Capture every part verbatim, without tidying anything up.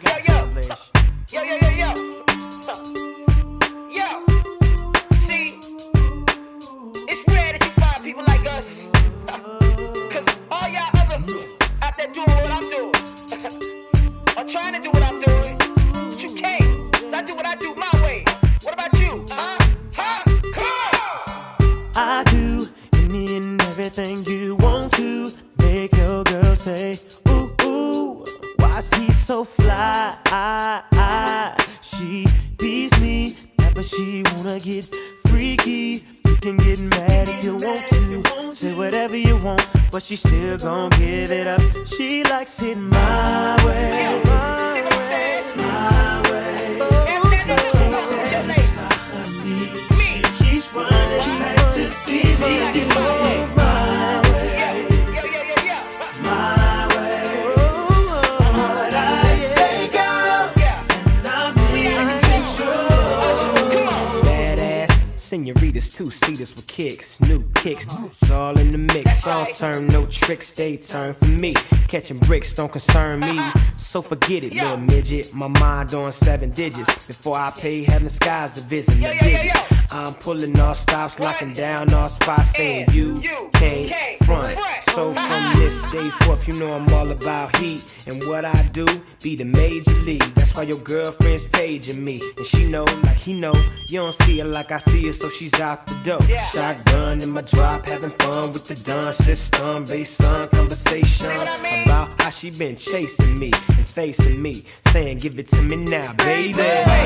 got yo, to, Lish. Yo, yo, yo, yo. Yo. See, it's rare that you find people like us. Cause all y'all other out there doing what I'm doing, or trying to do what I'm doing, but you can't. So I do what I do my way. What about you? Huh? Huh? Come on! I do any and everything you want to make your girl say, ooh, ooh, why's he so fly? She beats me, never she wanna get freaky. You can get mad if you want to, say whatever you want, but she still gon' give it up. She likes it my way, my way, my way. Can't satisfy me. She keeps running back to see me do it my way, my way. What I say, girl, and I'm in control. Badass senoritas, two-seaters with kicks, new kicks, it's all in the mix. All turn, no tricks, they turn for me. Catching bricks don't concern me, so forget it, little midget. My mind on seven digits. Before I pay, heaven skies to visit me. I'm pulling all stops, locking down all spots, saying you can't front. So from this day forth, you know I'm all about heat, and what I do be the major league. That's why your girlfriend's paging me, and she know like he know. You don't see her like I see her, so she's out the door. Shotgun in my drop, having fun with the dun system, bass on conversation about how she been chasing me and facing me, saying give it to me now, baby.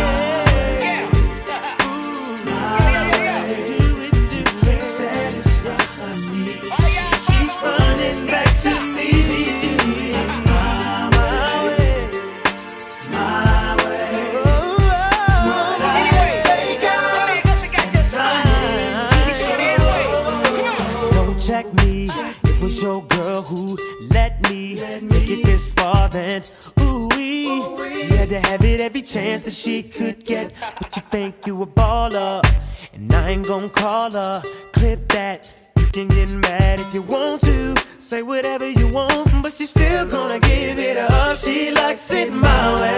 Check me, it was your girl who let me take it this far, then ooh-wee. She had to have it every chance that she could get. But you think you a baller, and I ain't gon' call her. Clip that, you can get mad if you want to, say whatever you want, but she's still gonna give it up. She likes it my way.